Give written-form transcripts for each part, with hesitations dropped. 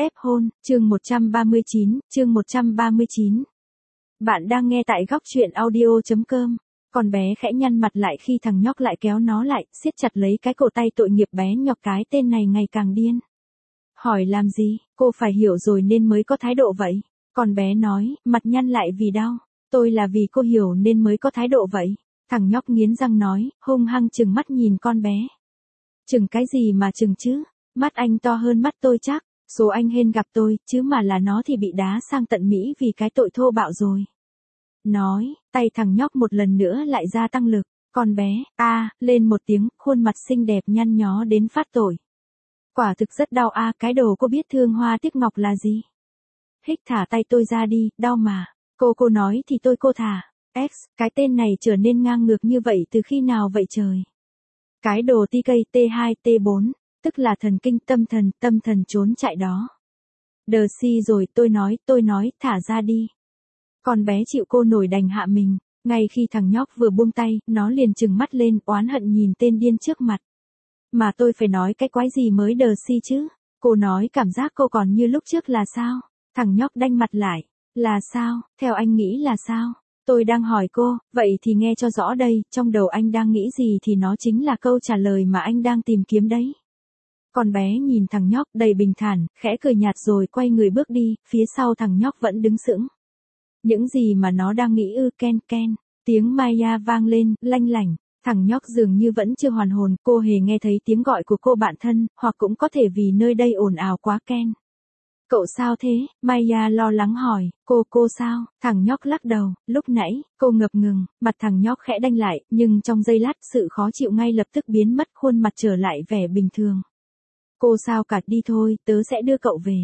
Ép hôn, chương 139. Bạn đang nghe tại góc truyện audio.com. Con bé khẽ nhăn mặt lại khi thằng nhóc lại kéo nó lại, siết chặt lấy cái cổ tay tội nghiệp bé nhọc, cái tên này ngày càng điên. Hỏi làm gì, cô phải hiểu rồi nên mới có thái độ vậy. Con bé nói, mặt nhăn lại vì đau. Tôi là vì cô hiểu nên mới có thái độ vậy. Thằng nhóc nghiến răng nói, hung hăng trừng mắt nhìn con bé. Trừng cái gì mà trừng chứ, mắt anh to hơn mắt tôi chắc. Số anh hên gặp tôi, chứ mà là nó thì bị đá sang tận Mỹ vì cái tội thô bạo rồi. Nói, tay thằng nhóc một lần nữa lại gia tăng lực. Con bé, lên một tiếng, khuôn mặt xinh đẹp nhăn nhó đến phát tội. Quả thực rất đau cái đồ cô biết thương hoa tiếc ngọc là gì. Hích thả tay tôi ra đi, đau mà. Cô nói thì cô thả. Cái tên này trở nên ngang ngược như vậy từ khi nào vậy trời? Cái đồ TK, T2, T4. Tức là thần kinh tâm thần trốn chạy đó. Đờ si rồi, tôi nói, thả ra đi. Con bé chịu cô nổi đành hạ mình, ngay khi thằng nhóc vừa buông tay, nó liền trừng mắt lên, oán hận nhìn tên điên trước mặt. Mà tôi phải nói cái quái gì mới đờ si chứ? Cô nói cảm giác cô còn như lúc trước là sao? Thằng nhóc đanh mặt lại. Là sao, theo anh nghĩ là sao? Tôi đang hỏi cô, vậy thì nghe cho rõ đây, trong đầu anh đang nghĩ gì thì nó chính là câu trả lời mà anh đang tìm kiếm đấy. Con bé nhìn thằng nhóc đầy bình thản, khẽ cười nhạt rồi quay người bước đi, phía sau thằng nhóc vẫn đứng sững. Những gì mà nó đang nghĩ ken, tiếng Maya vang lên, lanh lảnh, thằng nhóc dường như vẫn chưa hoàn hồn, cô hề nghe thấy tiếng gọi của cô bạn thân, hoặc cũng có thể vì nơi đây ồn ào quá ken. Cậu sao thế? Maya lo lắng hỏi, cô sao? Thằng nhóc lắc đầu, lúc nãy, cô ngập ngừng, mặt thằng nhóc khẽ đanh lại, nhưng trong giây lát sự khó chịu ngay lập tức biến mất, khuôn mặt trở lại vẻ bình thường. Cô sao cả, đi thôi, tớ sẽ đưa cậu về.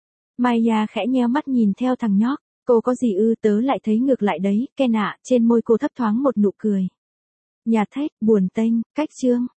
Maya khẽ nheo mắt nhìn theo thằng nhóc, cô có gì tớ lại thấy ngược lại đấy, Ken ạ, trên môi cô thấp thoáng một nụ cười. Nhạt thách, buồn tênh, cách chương.